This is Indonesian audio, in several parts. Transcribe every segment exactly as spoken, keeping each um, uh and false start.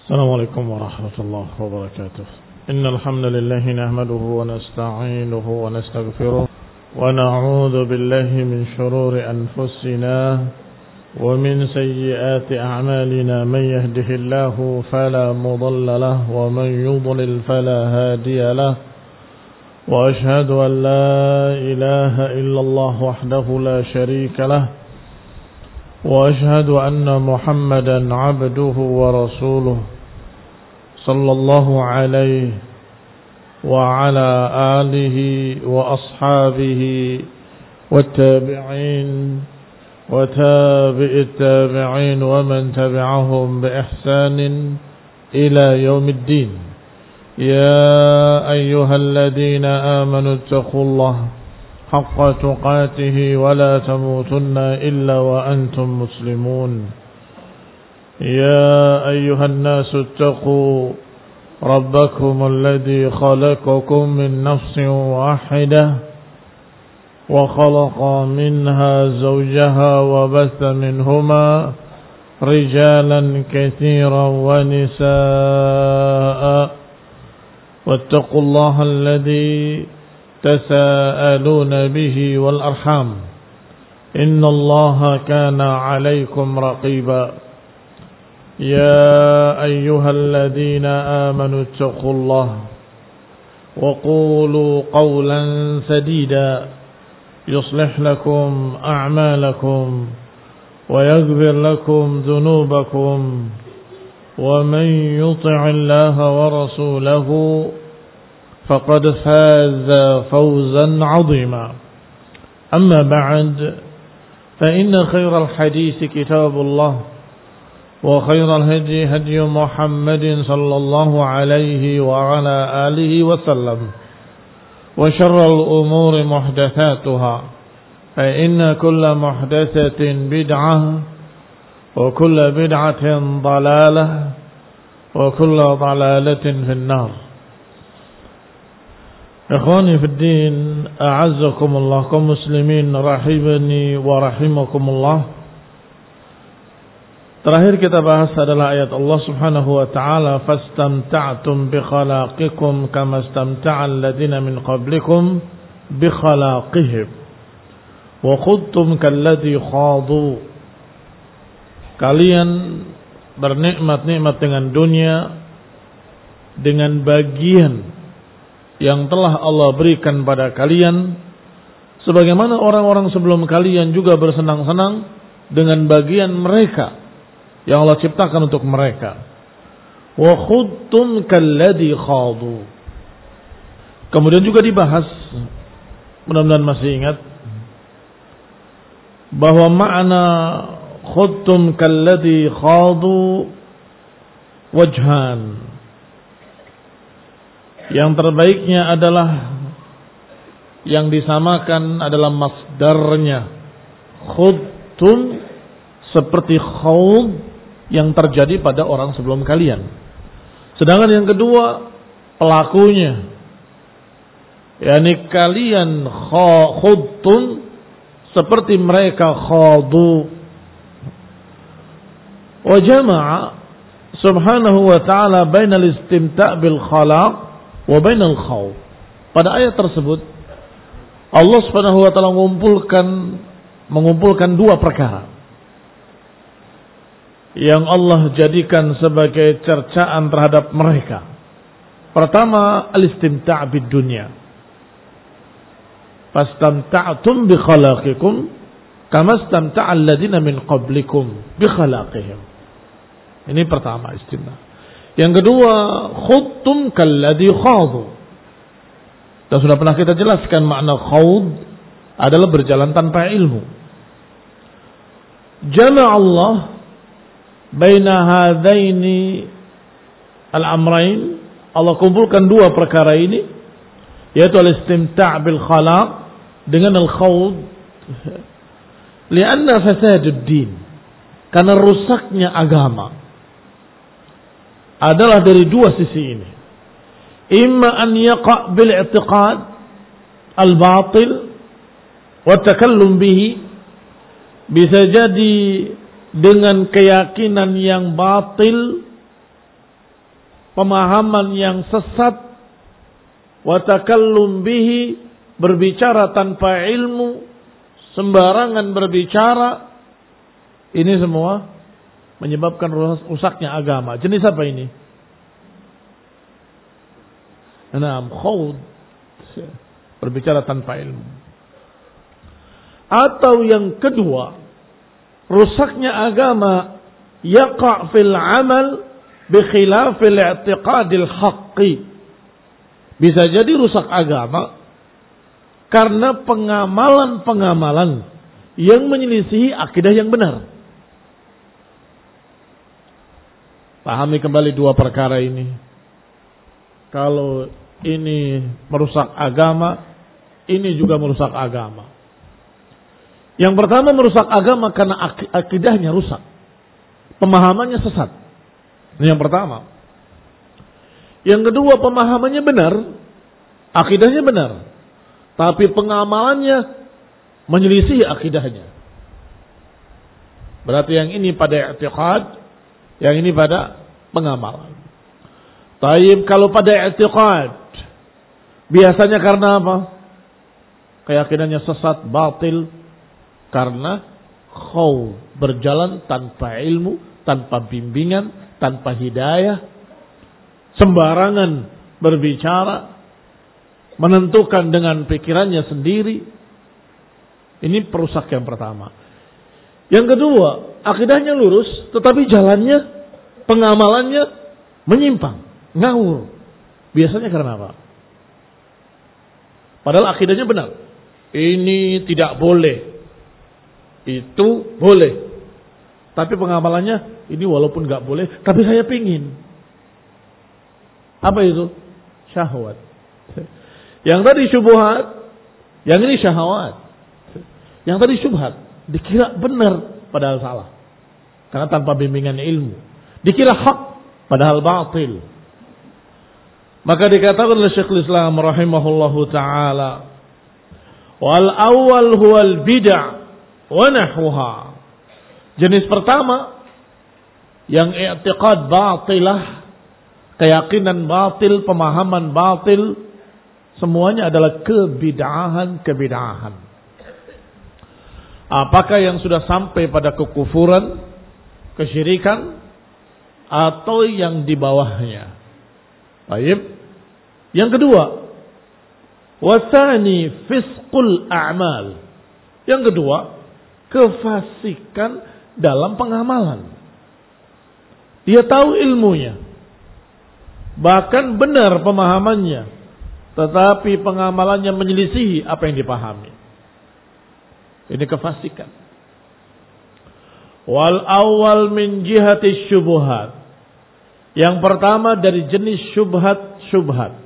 السلام عليكم ورحمة الله وبركاته. إن الحمد لله نحمده ونستعينه ونستغفره ونعوذ بالله من شرور أنفسنا ومن سيئات أعمالنا. من يهده الله فلا مضل له ومن يضلل فلا هادي له. وأشهد أن لا إله إلا الله وحده لا شريك له. وأشهد أن محمدا عبده ورسوله صلى الله عليه وعلى آله وأصحابه والتابعين وتابع التابعين ومن تبعهم بإحسان إلى يوم الدين. يا أيها الذين آمنوا اتقوا الله حق تقاته ولا تموتن إلا وأنتم مسلمون. يا أيها الناس اتقوا ربكم الذي خلقكم من نفس واحدة وخلق منها زوجها وبث منهما رجالا كثيرا ونساء واتقوا الله الذي تساءلون به والأرحام إن الله كان عليكم رقيبا. يا أيها الذين آمنوا اتقوا الله وقولوا قولا سديدا يصلح لكم أعمالكم ويغفر لكم ذنوبكم ومن يطع الله ورسوله فقد فاز فوزا عظيما. أما بعد فإن خير الحديث كتاب الله وخير الهدي هدي محمد صلى الله عليه وعلى آله وسلم وشر الأمور محدثاتها فإن كل محدثة بدعة وكل بدعة ضلالة وكل ضلالة في النار. Ikhwani fi din, a'azzakumullah, kaum muslimin rahimani wa rahimakumullah. Terakhir kita bahas adalah ayat Allah Subhanahu wa taala, fastamta'tum bi khalaqikum kama istamta'al ladzina min qablikum bi khalaqihim wa khudtum kalladzi khadu. Kalian bernikmat-nikmat dengan dunia dengan bagian yang telah Allah berikan pada kalian, sebagaimana orang-orang sebelum kalian juga bersenang-senang dengan bagian mereka yang Allah ciptakan untuk mereka. Wa khudtum kalladzi khadu. Kemudian juga dibahas, mudah-mudahan masih ingat, bahwa makna khudtum kalladzi khadu wajhan. Yang terbaiknya adalah yang disamakan adalah masdarnya. Khudtum seperti khawd yang terjadi pada orang sebelum kalian. Sedangkan yang kedua pelakunya, yakni kalian khudtum seperti mereka khadu. Wa jama'a subhanahu wa ta'ala bainal istimta' bil khalaq wa bainal khawf. Pada ayat tersebut Allah Subhanahu wa taala mengumpulkan mengumpulkan dua perkara yang Allah jadikan sebagai cercaan terhadap mereka. Pertama, al-istimta' bid dunya. Fastamta'tum bi khalaqikum kama istamta'a alladziina min qablikum bi khalaqihim. Ini pertama, istimta'. Yang kedua, khudtum kalladzi khadu. Dan sudah pernah kita jelaskan makna khawd adalah berjalan tanpa ilmu. Jama' Allah baina hadaini al-amrain. Allah kumpulkan dua perkara ini, yaitu al-istimta' bil khalaq dengan al-khawd. Lianna fasadud din, karena rusaknya agama adalah dari dua sisi ini. Imma an yaqa' bil i'tiqad al-batil wa takallum bihi, bisa jadi dengan keyakinan yang batil pemahaman yang sesat, wa takallum bihi, berbicara tanpa ilmu, sembarangan berbicara, ini semua menyebabkan rusaknya agama. Jenis apa ini? Naam, khawd, berbicara tanpa ilmu. Atau yang kedua, rusaknya agama yaqa' fil amal bi khilafil i'tiqadil haqqi. Bisa jadi rusak agama karena pengamalan-pengamalan yang menyelisihi akidah yang benar. Pahami kembali dua perkara ini. Kalau ini merusak agama, ini juga merusak agama. Yang pertama merusak agama karena ak- akidahnya rusak. Pemahamannya sesat. Ini yang pertama. Yang kedua pemahamannya benar, akidahnya benar. Tapi pengamalannya menyelisih akidahnya. Berarti yang ini pada i'tiqad, yang ini pada pengamalan. Taib kalau pada i'tiqad, biasanya karena apa? Keyakinannya sesat, batil, karena khaw, berjalan tanpa ilmu, tanpa bimbingan, tanpa hidayah, sembarangan berbicara, menentukan dengan pikirannya sendiri. Ini perusak yang pertama. Yang kedua, akidahnya lurus, tetapi jalannya, pengamalannya menyimpang, ngawur. Biasanya karena apa? Padahal akidahnya benar. Ini tidak boleh, itu boleh. Tapi pengamalannya, ini walaupun gak boleh, tapi saya pingin. Apa itu? Syahwat. Yang tadi syubhat, yang ini syahwat. Yang tadi syubhat, dikira benar, padahal salah. Karena tanpa bimbingan ilmu. Dikira hak, padahal batil. Maka dikatakan oleh Syekhul Islam rahimahullahu ta'ala, wal awal huwal bid'ah wa nahwuha. Jenis pertama, yang i'tiqad batilah, keyakinan batil, pemahaman batil, semuanya adalah kebid'ahan-kebid'ahan. Apakah yang sudah sampai pada kekufuran, kesyirikan, atau yang di bawahnya. Baik. Yang kedua, wasani fisqul a'mal. Yang kedua, kefasikan dalam pengamalan. Dia tahu ilmunya, bahkan benar pemahamannya, tetapi pengamalannya menyelisihi apa yang dipahami. Ini kefasikan. Wal awal min jihati syubhat. Yang pertama dari jenis syubhat-syubhat.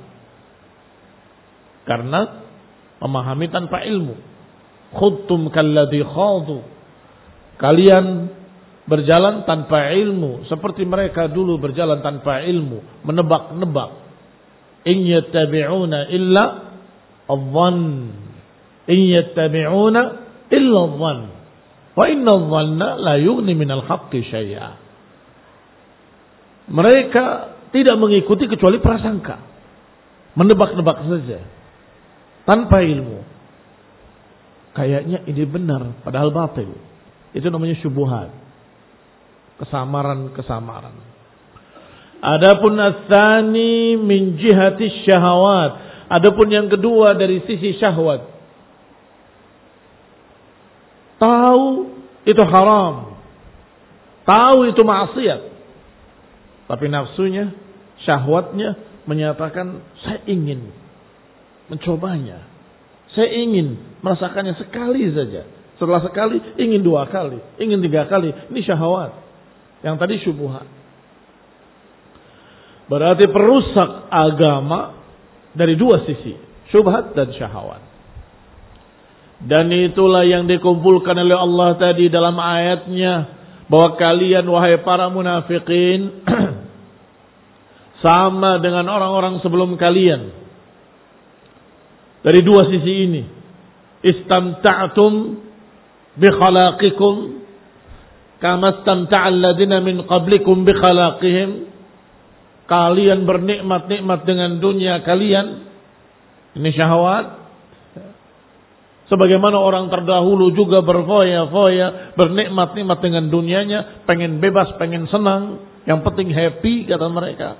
Karena memahami tanpa ilmu. Khudtum kalladhi khadu. Kalian berjalan tanpa ilmu, seperti mereka dulu berjalan tanpa ilmu, menebak-nebak. In yattabi'una illa adh-dhann. In yattabi'una illa adh-dhann. Wa inna adh-dhanna la yughni minal haqqi syai'a. Mereka tidak mengikuti kecuali prasangka. Menebak-nebak saja. Tanpa ilmu. Kayaknya ini benar, padahal batil. Itu namanya syubhat. Kesamaran-kesamaran. Adapun ats-tsani min jihati syahawat. Adapun yang kedua dari sisi syahwat. Tahu itu haram. Tahu itu maksiat. Tapi nafsunya, syahwatnya menyatakan saya ingin mencobanya. Saya ingin merasakannya sekali saja. Setelah sekali, ingin dua kali, ingin tiga kali. Ini syahwat. Yang tadi syubhat. Berarti perusak agama dari dua sisi. Syubhat dan syahwat. Dan itulah yang dikumpulkan oleh Allah tadi dalam ayatnya. Bahwa kalian wahai para munafikin sama dengan orang-orang sebelum kalian. Dari dua sisi ini. Istamta'tum bi khalaqikum kama istamta'al ladina min qablikum bi khalaqihim. kalian bernikmat-nikmat dengan dunia kalian. Ini syahwat. Sebagaimana orang terdahulu juga berfoya-foya, bernikmat-nikmat dengan dunianya, pengen bebas, pengen senang, yang penting happy kata mereka.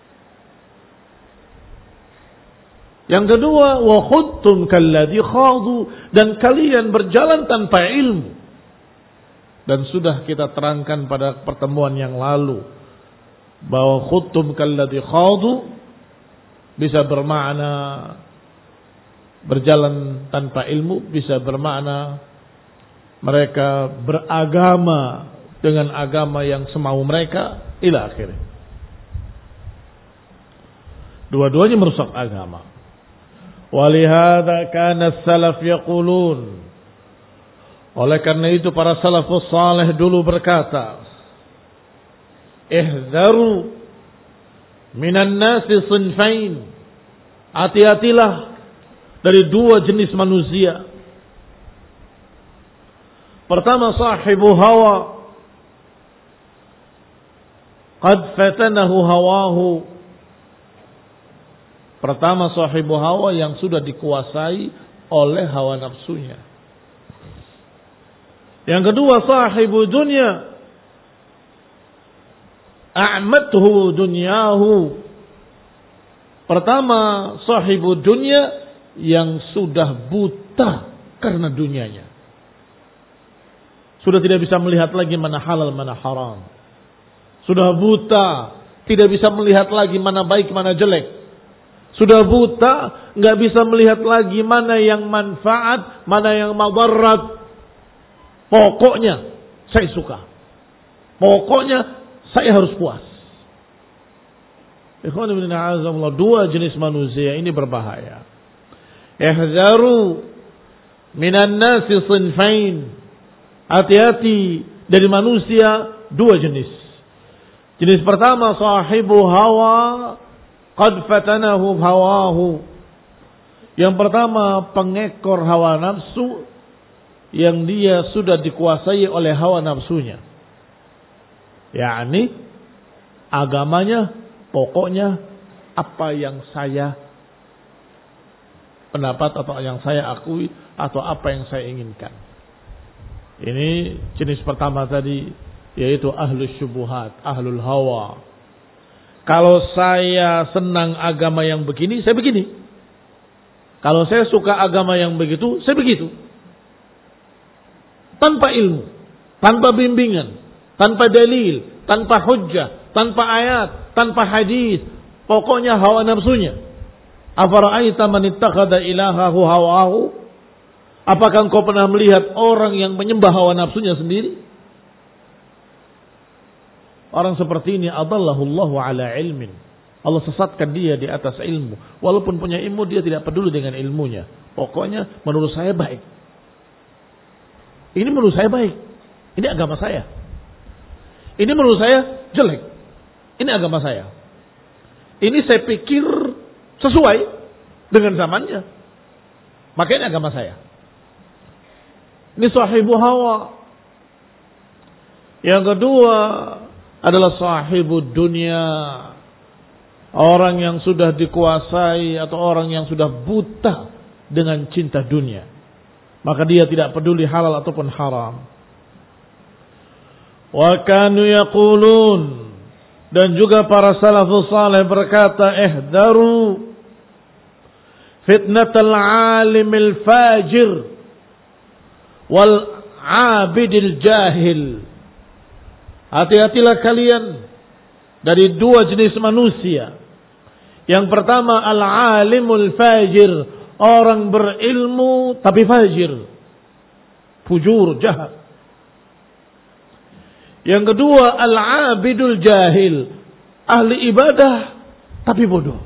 Yang kedua, wa khudtum kalladhi khadu, dan kalian berjalan tanpa ilmu. Dan sudah kita terangkan pada pertemuan yang lalu bahwa khudtum kalladhi khadu bisa bermakna berjalan tanpa ilmu, bisa bermakna mereka beragama dengan agama yang semau mereka ila akhirnya. Dua-duanya merusak agama. Walihada kana salaf yaqulun, oleh karena itu para salafus saleh dulu berkata, ihzaru minan nasi sinfain, hati-hatilah dari dua jenis manusia. Pertama, sahibu hawa, qad fatanahu hawahu. Pertama, sahibu hawa yang sudah dikuasai oleh hawa nafsunya. Yang kedua, sahibu dunya, a'mathu dunyahu. Pertama, sahibu dunya yang sudah buta karena dunianya. Sudah tidak bisa melihat lagi mana halal, mana haram. Sudah buta, tidak bisa melihat lagi mana baik, mana jelek. Sudah buta, nggak bisa melihat lagi mana yang manfaat, mana yang madarat. Pokoknya saya suka. Pokoknya saya harus puas. Ikhwan ibn a'azamullah, dua jenis manusia ini berbahaya. Ihzaru minan nasi sinfain. Hati-hati dari manusia dua jenis. Jenis pertama, sahibu hawa qad fatanahu hawahu. Yang pertama, pengekor hawa nafsu yang dia sudah dikuasai oleh hawa nafsunya. yakni agamanya pokoknya apa yang saya pendapat atau yang saya akui atau apa yang saya inginkan. Ini jenis pertama tadi, yaitu ahlus syubuhat, ahlul hawa. Kalau saya senang agama yang begini, saya begini. Kalau saya suka agama yang begitu, saya begitu. Tanpa ilmu, tanpa bimbingan, tanpa dalil, tanpa hujjah, tanpa ayat, tanpa hadis. Pokoknya hawa nafsunya. Afara'aita man ittakhadha ilahahu hawahu? Apakah engkau pernah melihat orang yang menyembah hawa nafsunya sendiri? Orang seperti ini adallahullahu ala ilmin. Allah sesatkan dia di atas ilmu. Walaupun punya ilmu, dia tidak peduli dengan ilmunya. Pokoknya menurut saya baik. Ini menurut saya baik. Ini agama saya. Ini menurut saya jelek. Ini agama saya. Ini saya pikir sesuai dengan zamannya. Maka ini agama saya. Ini sahibu hawa. Yang kedua adalah sahibu dunia. Orang yang sudah dikuasai atau orang yang sudah buta dengan cinta dunia. Maka dia tidak peduli halal ataupun haram. Wa kanu yaqulun, dan juga para salafus saleh berkata, ihdaru fitnatal alimil fajir wal abidil jahil. Hati-hatilah kalian dari dua jenis manusia. Yang pertama, al-alimul fajir, orang berilmu tapi fajir, fujur, jahat. Yang kedua, al-abidul jahil, ahli ibadah tapi bodoh.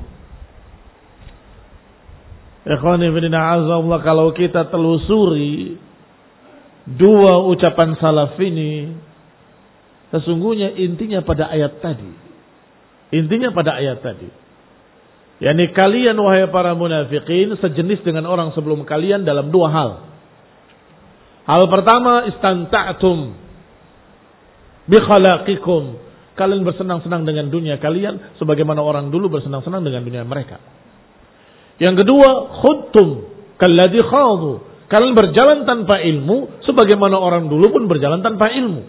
Ikhwani fillah, azza, kalau kita telusuri dua ucapan salaf ini, sesungguhnya intinya pada ayat tadi. Intinya pada ayat tadi. Yani kalian wahai para munafikin sejenis dengan orang sebelum kalian dalam dua hal. Hal pertama, istanta'tum bi khalaqikum. kalian bersenang-senang dengan dunia kalian sebagaimana orang dulu bersenang-senang dengan dunia mereka. Yang kedua, khudtum kalladzi khadu. Kalian berjalan tanpa ilmu sebagaimana orang dulu pun berjalan tanpa ilmu.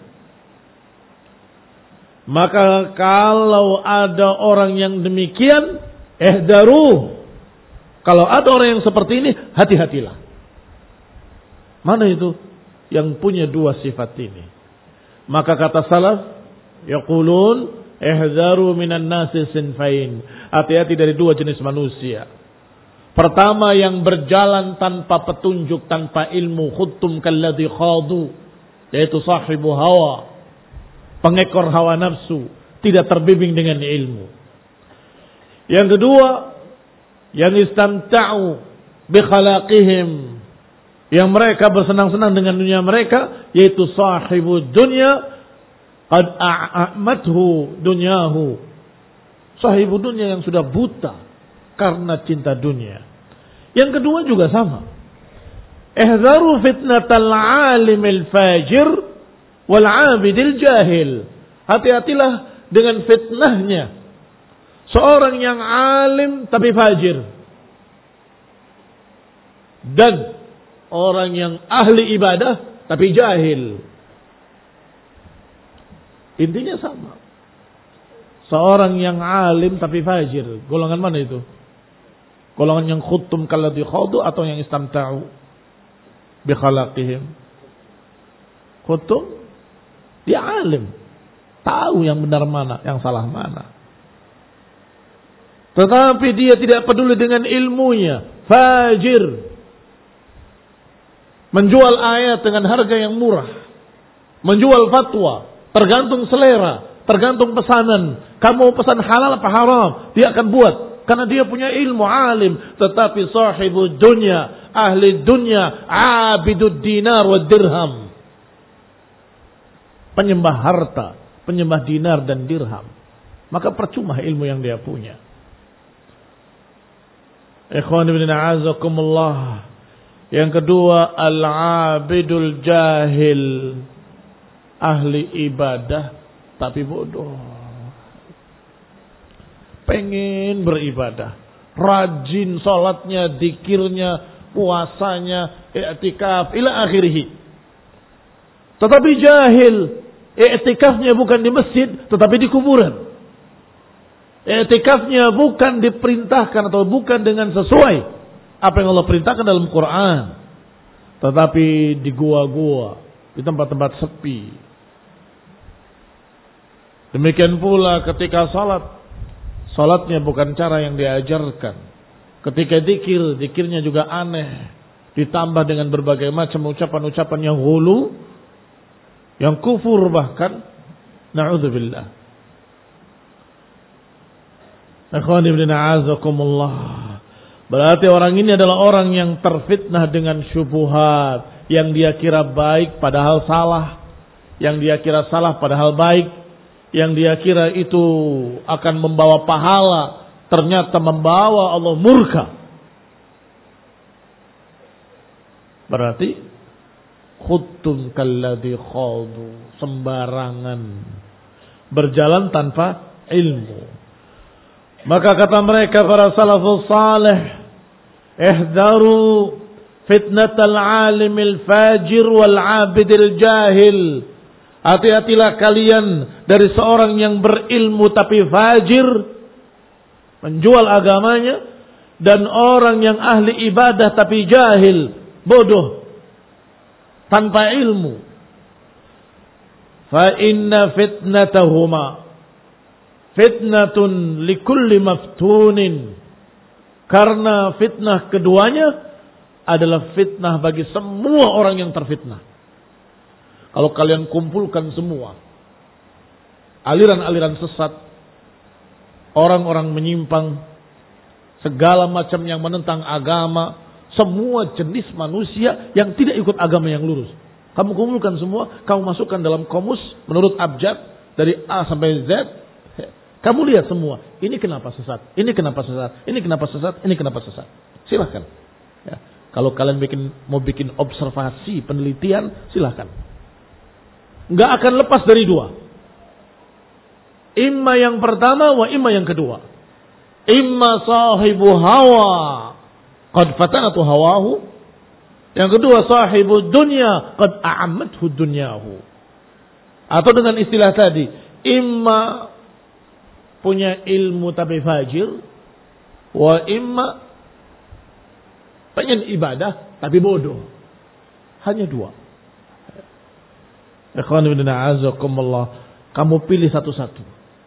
Maka kalau ada orang yang demikian, ihdaru. Kalau ada orang yang seperti ini, hati-hatilah. Mana itu yang punya dua sifat ini? Maka kata salaf, yaqulun ihdaru minan nasi sinfain. Hati-hati dari dua jenis manusia. Pertama, yang berjalan tanpa petunjuk, tanpa ilmu, khuttum kalladzi khadu, yaitu sahibu hawa, pengekor hawa nafsu, tidak terbimbing dengan ilmu. Yang kedua, yang istamta'u bi khalaqihim, yang mereka bersenang-senang dengan dunia mereka, yaitu sahibu dunya qad a'mathu dunyahu, sahibu dunya yang sudah buta karena cinta dunia. Yang kedua juga sama. Ihzaru fitnatal alimil fajir wal abidil jahil. Hati-hatilah dengan fitnahnya seorang yang alim tapi fajir, dan orang yang ahli ibadah tapi jahil. Intinya sama. Seorang yang alim tapi fajir, golongan mana itu? Golongan yang khuttum kalladzi khadu atau yang istamta'u bi khalaqihim? Khuttum, dia alim, tahu yang benar mana, yang salah mana. Tetapi dia tidak peduli dengan ilmunya, fajir. Menjual ayat dengan harga yang murah, menjual fatwa, tergantung selera, tergantung pesanan. Kamu pesan halal apa haram, dia akan buat. Karena dia punya ilmu, alim. Tetapi sahibu dunya, ahli dunya, abidud dinar wa dirham, penyembah harta, penyembah dinar dan dirham. Maka percuma ilmu yang dia punya. Ikhwan ibn a'azakumullah. Yang kedua, al-abidul jahil, ahli ibadah tapi bodoh. Pengen beribadah, rajin salatnya, dikirnya, puasanya, i'tikaf ila akhirih. Tetapi jahil, i'tikafnya bukan di masjid tetapi di kuburan. I'tikafnya bukan diperintahkan atau bukan dengan sesuai apa yang Allah perintahkan dalam Quran, tetapi di gua-gua, di tempat-tempat sepi. Demikian pula ketika salat, salatnya bukan cara yang diajarkan. Ketika zikir, zikirnya juga aneh, ditambah dengan berbagai macam ucapan-ucapan yang ghulu, yang kufur bahkan. Na'udzubillah. Ikhwan ibn a'azakumullah. Berarti orang ini adalah orang yang terfitnah dengan syubhat, yang dia kira baik padahal salah, yang dia kira salah padahal baik, yang dia kira itu akan membawa pahala, ternyata membawa Allah murka. Berarti khuttum kalladzi khadu, sembarangan, berjalan tanpa ilmu. Maka kata mereka para salafus salih, ihdaru fitnatal alimil fajir wal abidil jahil. Hati-hatilah kalian dari seorang yang berilmu tapi fajir, menjual agamanya, dan orang yang ahli ibadah tapi jahil, bodoh, tanpa ilmu. Fa inna fitnatahuma fitnatun likulli maftunin. Karena fitnah keduanya adalah fitnah bagi semua orang yang terfitnah. Kalau kalian kumpulkan semua aliran-aliran sesat, orang-orang menyimpang, segala macam yang menentang agama, semua jenis manusia yang tidak ikut agama yang lurus, kamu kumpulkan semua, kamu masukkan dalam komus menurut abjad dari A sampai Z, kamu lihat semua, ini kenapa sesat, ini kenapa sesat, ini kenapa sesat, ini kenapa sesat. Silahkan. Ya. Kalau kalian bikin, mau bikin observasi, penelitian, silahkan. Nggak akan lepas dari dua. Imma yang pertama wa imma yang kedua. Imma sahibu hawa qad fatanatu hawahu. Yang kedua sahibu dunya qad a'ammathu dunyahu. Atau dengan istilah tadi, imma punya ilmu tapi fajir, wa imma pengen ibadah tapi bodoh. Hanya dua. Ikhwan ibn a'azakumullah, kamu pilih satu-satu.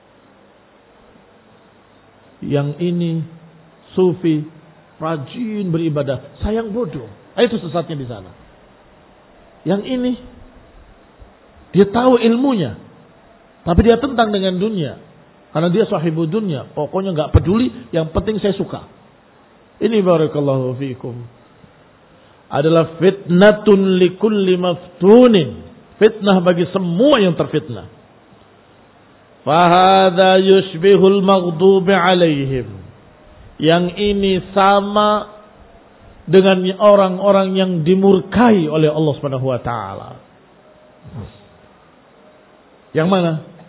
Yang ini sufi, rajin beribadah, sayang bodoh. Itu sesatnya di sana. Yang ini dia tahu ilmunya, tapi dia tentang dengan dunia. Karena dia sahibu dunia, pokoknya nggak peduli, yang penting saya suka. Ini barakallahu fiikum adalah fitnatun likulli maftunin. Fitnah bagi semua yang terfitnah. Fahadha yushbihul maghdubi alaihim. Yang ini sama dengan orang-orang yang dimurkai oleh Allah Subhanahu wa taala. Yang mana?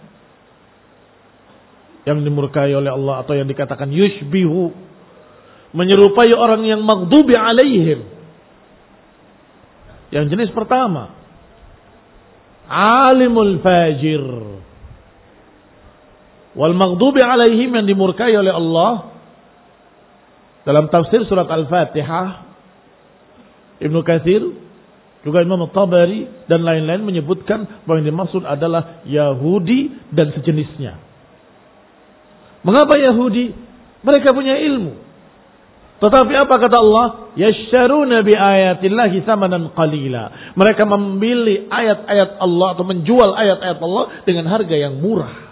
Yang dimurkai oleh Allah atau yang dikatakan yushbihu, menyerupai orang yang maghdubi alaihim. Yang jenis pertama, alimul fajir. Wal maghdubi alaihim, yang dimurkai oleh Allah. Dalam tafsir surat Al-Fatihah, Ibnu Katsir, juga Imam Tabari dan lain-lain menyebutkan bahwa yang dimaksud adalah Yahudi dan sejenisnya. Mengapa Yahudi? Mereka punya ilmu. Tetapi apa kata Allah? Yasharuna bi ayatillahi tsamanan qalila. Mereka membeli ayat-ayat Allah atau menjual ayat-ayat Allah dengan harga yang murah.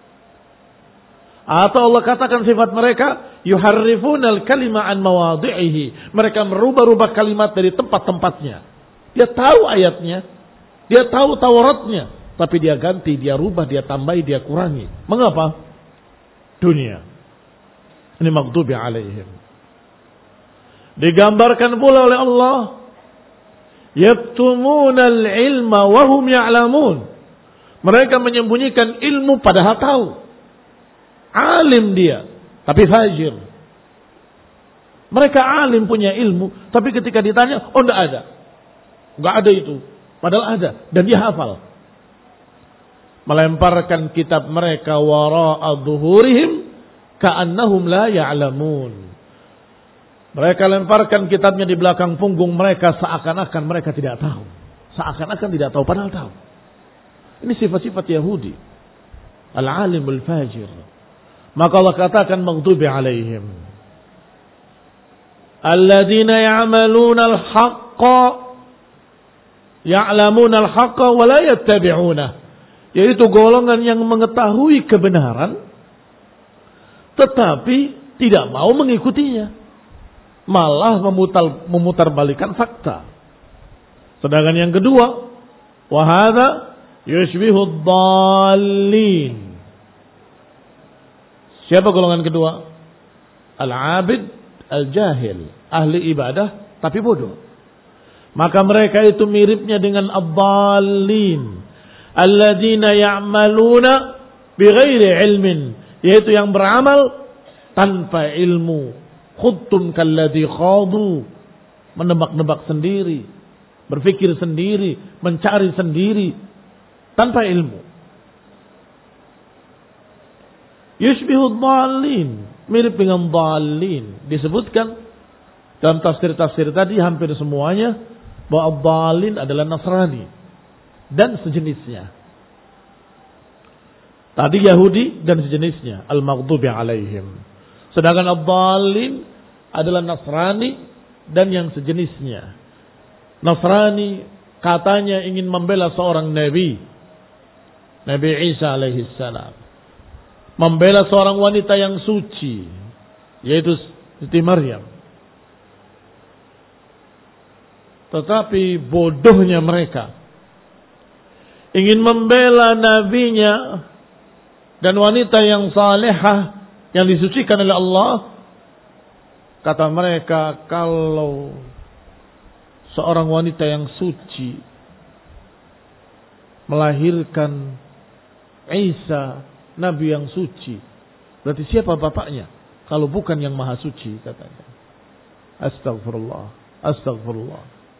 Atau Allah katakan sifat mereka, yuharrifunal kalima an mawadhi'ihi. Mereka merubah-rubah kalimat dari tempat-tempatnya. Dia tahu ayatnya, dia tahu Tauratnya, tapi dia ganti, dia rubah, dia tambahi, dia kurangi. Mengapa? Dunia. Ini maghdubi alaihim. Digambarkan pula oleh Allah, yaktumunal ilma wa hum ya'lamun. Mereka menyembunyikan ilmu padahal tahu. Alim dia, tapi fajir. Mereka alim, punya ilmu, tapi ketika ditanya, oh enggak ada. Enggak ada itu. Padahal ada, dan dia hafal. Melemparkan kitab mereka wara'a dhuhurihim ka'annahum la ya'lamun. Mereka lemparkan kitabnya di belakang punggung mereka seakan-akan mereka tidak tahu. Seakan-akan tidak tahu, padahal tahu. Ini sifat-sifat Yahudi. Al-alimul fajir. Maka Allah katakan maghdubi alaihim. Alladzina ya'maluna al-haqqa ya'lamuna al-haqqa wa la yattabi'unah. Yaitu golongan yang mengetahui kebenaran tetapi tidak mau mengikutinya, malah memutar memutarbalikan fakta. Sedangkan yang kedua, wa hadza yushbihu ad-dallin. Siapa golongan kedua? Al-abid al-jahil, ahli ibadah tapi bodoh. Maka mereka itu miripnya dengan ad-dallin, alladzina ya'maluna bighairi ilmin, yaitu yang beramal tanpa ilmu. Khuttum kalladzi khadu, menebak-nebak sendiri, berpikir sendiri, mencari sendiri tanpa ilmu. Yushbihu dhalin, mirip dengan dhalin. Disebutkan dalam tafsir-tafsir tadi hampir semuanya bahwa dhalin adalah Nasrani dan sejenisnya. Tadi Yahudi dan sejenisnya, al-maghdubi alaihim. Sedangkan ad-dhalin adalah Nasrani dan yang sejenisnya. Nasrani katanya ingin membela seorang nabi, Nabi Isa alaihi salam. Membela seorang wanita yang suci, yaitu Siti Maryam. Tetapi bodohnya mereka ingin membela nabinya dan wanita yang salehah yang disucikan oleh Allah. Kata mereka, kalau seorang wanita yang suci melahirkan Isa nabi yang suci. Berarti siapa bapaknya? Kalau bukan yang maha suci, katanya. Astagfirullah. Astagfirullah.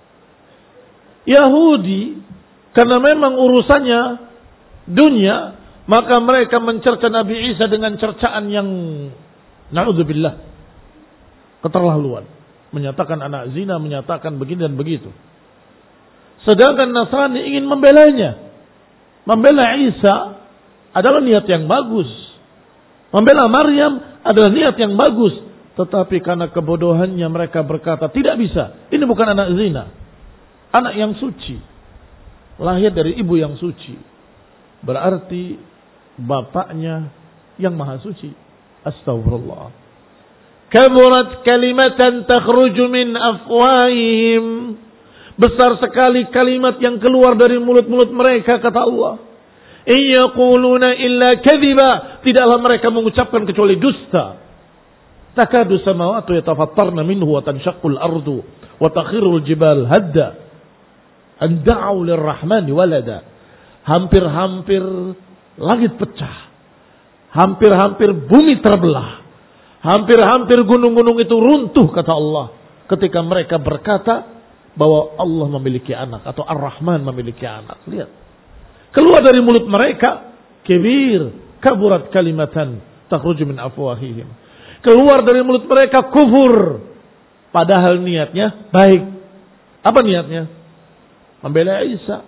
Yahudi, karena memang urusannya dunia, maka mereka mencerca Nabi Isa dengan cercaan yang na'udzubillah, keterlaluan. Menyatakan anak zina, menyatakan begini dan begitu. Sedangkan Nasrani ingin membelanya. Membela Isa adalah niat yang bagus. Membela Maryam adalah niat yang bagus. Tetapi karena kebodohannya mereka berkata, tidak bisa. Ini bukan anak zina. Anak yang suci. Lahir dari ibu yang suci. Berarti bapaknya yang maha suci. Astagfirullah. Kaburat kalimatan takhruju min afwahihim. Besar sekali kalimat yang keluar dari mulut-mulut mereka, kata Allah. Iyaquluna illa kadhiba. Tidaklah mereka mengucapkan kecuali dusta. Takadu samawati yatafattarna minhu wa tanshaqqul ardu wa takhirul jibal hadda. An da'u lirrahmani walada. Hampir-hampir langit pecah. Hampir-hampir bumi terbelah. Hampir-hampir gunung-gunung itu runtuh, kata Allah. Ketika mereka berkata bahwa Allah memiliki anak atau Ar-Rahman memiliki anak. Lihat. Keluar dari mulut mereka, kibir, kaburat kalimatan takhruju min afwahihim. Keluar dari mulut mereka kufur. Padahal niatnya baik. Apa niatnya? Membela Isa.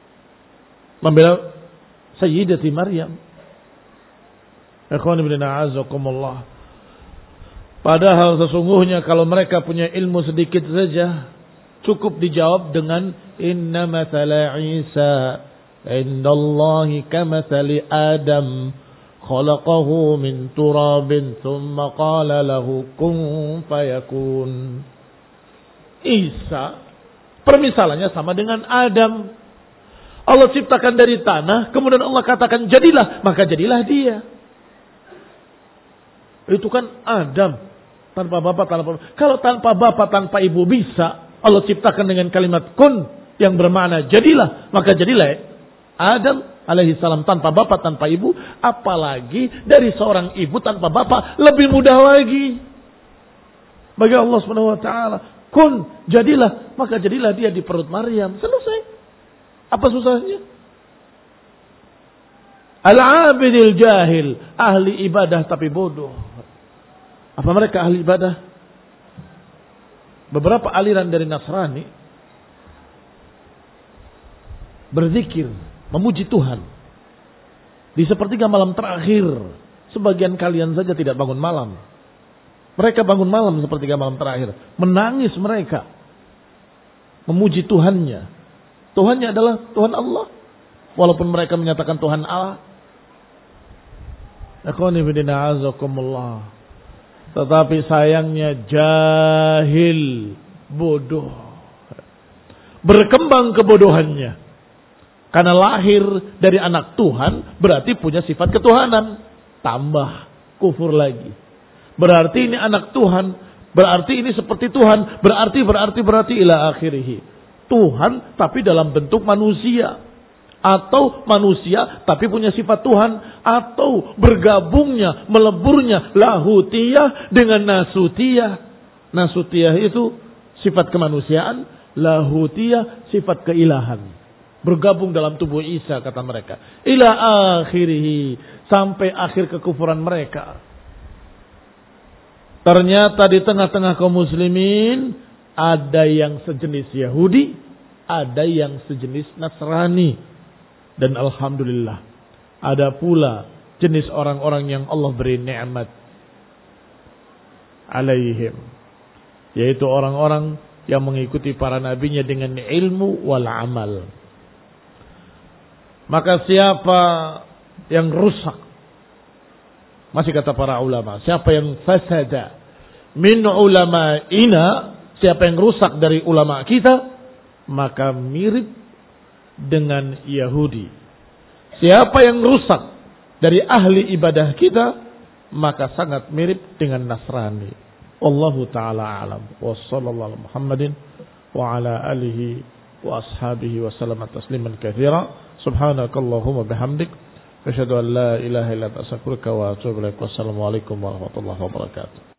Membela Sayyidati Maryam. Ikhwan ibn a'azakumullah. Padahal sesungguhnya kalau mereka punya ilmu sedikit saja, cukup dijawab dengan inna mathala Isa indallahi kamathali Adam khalaqahu min turabin thumma qala lahu kun fayakun. Isa permisalannya sama dengan Adam. Allah ciptakan dari tanah, kemudian Allah katakan jadilah, maka jadilah dia. Itu kan Adam tanpa bapak tanpa bapak. Kalau tanpa bapak tanpa ibu bisa Allah ciptakan dengan kalimat kun yang bermakna jadilah, maka jadilah Adam alaihi salam tanpa bapak tanpa ibu, apalagi dari seorang ibu tanpa bapak lebih mudah lagi. Bagi Allah Subhanahu wa taala, kun jadilah, maka jadilah dia di perut Maryam. Selesai. Apa susahnya? Al-abidil jahil, ahli ibadah tapi bodoh. Apa mereka ahli ibadah? Beberapa aliran dari Nasrani berzikir, memuji Tuhan di sepertiga malam terakhir. Sebagian kalian saja tidak bangun malam. Mereka bangun malam sepertiga malam terakhir, menangis mereka, memuji Tuhannya. Tuhannya adalah Tuhan Allah, walaupun mereka menyatakan Tuhan Allah. Tetapi sayangnya jahil, bodoh, berkembang kebodohannya. Karena lahir dari anak Tuhan berarti punya sifat ketuhanan. Tambah kufur lagi. Berarti ini anak Tuhan, berarti ini seperti Tuhan, berarti berarti berarti ila akhirih. Tuhan tapi dalam bentuk manusia, atau manusia tapi punya sifat Tuhan, atau bergabungnya, meleburnya lahutiyah dengan nasutiyah. Nasutiyah itu sifat kemanusiaan, lahutiyah sifat keilahan. Bergabung dalam tubuh Isa, kata mereka. Ila akhirih, sampai akhir kekufuran mereka. Ternyata di tengah-tengah kaum muslimin ada yang sejenis Yahudi, ada yang sejenis Nasrani. Dan alhamdulillah, ada pula jenis orang-orang yang Allah beri nikmat alaihim, yaitu orang-orang yang mengikuti para nabinya dengan ilmu wal amal. Maka siapa yang rusak, masih kata para ulama, siapa yang fasada min ulama'ina, siapa yang rusak dari ulama kita, maka mirip dengan Yahudi. Siapa yang rusak dari ahli ibadah kita, maka sangat mirip dengan Nasrani. Wallahu ta'ala alam. Wa sallallahu Muhammadin wa ala alihi wa ashabihi wa sallam tasliman katsira. Subhanakallahumma bihamdik Asyhadu an la ilaha illa anta astaghfiruka wa atubu ilaik. Wassalamualaikum warahmatullahi wabarakatuh.